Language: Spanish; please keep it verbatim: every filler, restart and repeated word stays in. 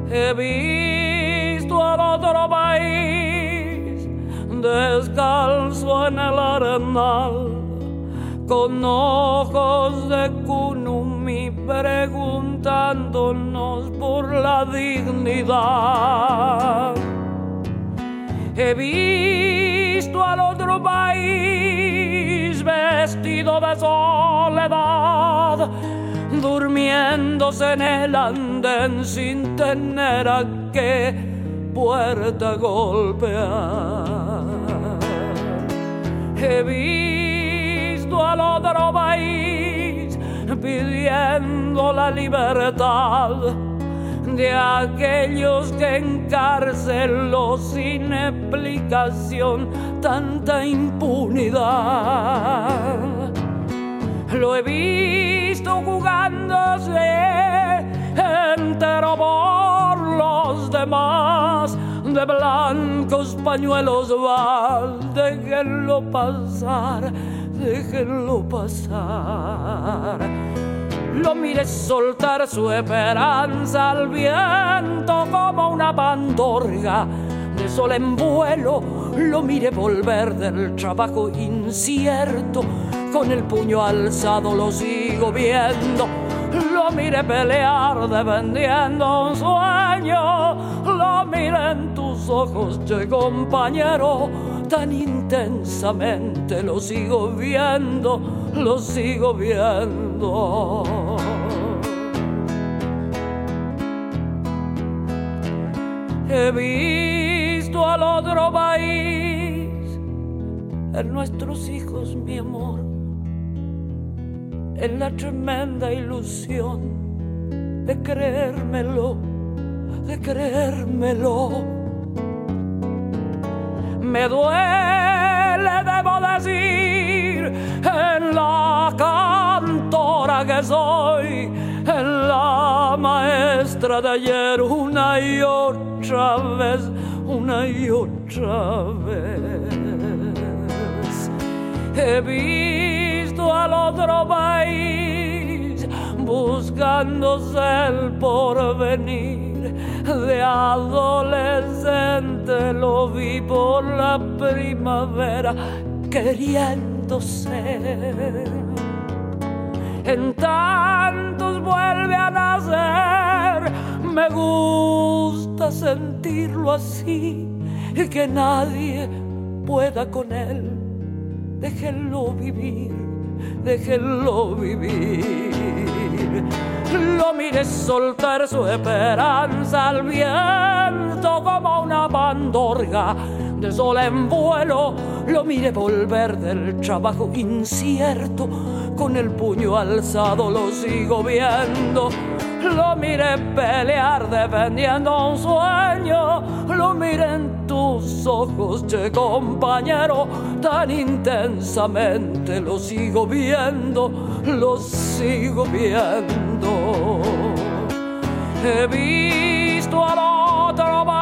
He visto al otro país descalzo en el arenal, con ojos de Kunumi preguntándonos por la dignidad. He visto al otro país vestido de soledad, durmiéndose en el andén sin tener a qué puerta golpear. He visto al otro país pidiendo la libertad de aquellos que encarceló sin explicación tanta impunidad. Lo he visto jugándose entero por los demás, de blancos pañuelos van, déjenlo pasar, déjenlo pasar. Lo miré soltar su esperanza al viento como una pandorga de sol en vuelo. Lo miré volver del trabajo incierto, con el puño alzado lo sigo viendo. Lo miré pelear defendiendo un sueño. Lo miré en tus ojos, che compañero, tan intensamente lo sigo viendo, lo sigo viendo. He visto al otro país en nuestros hijos, mi amor, en la tremenda ilusión de creérmelo, de creérmelo. Me duele, debo decir, en la cantora que soy, en la maestra de ayer, una y otra vez, una y otra vez. He visto al otro país buscándose el porvenir. De adolescente lo vi por la primavera queriendo ser. En tantos vuelve a nacer, me gusta sentirlo así, y que nadie pueda con él. Déjenlo vivir, déjenlo vivir. Lo miré soltar su esperanza al viento como una pandorga de sol en vuelo. Lo miré volver del trabajo incierto, con el puño alzado lo sigo viendo. Lo miré pelear defendiendo un sueño. Lo miré en tus ojos, che compañero, tan intensamente lo sigo viendo, lo sigo viendo. He visto al otro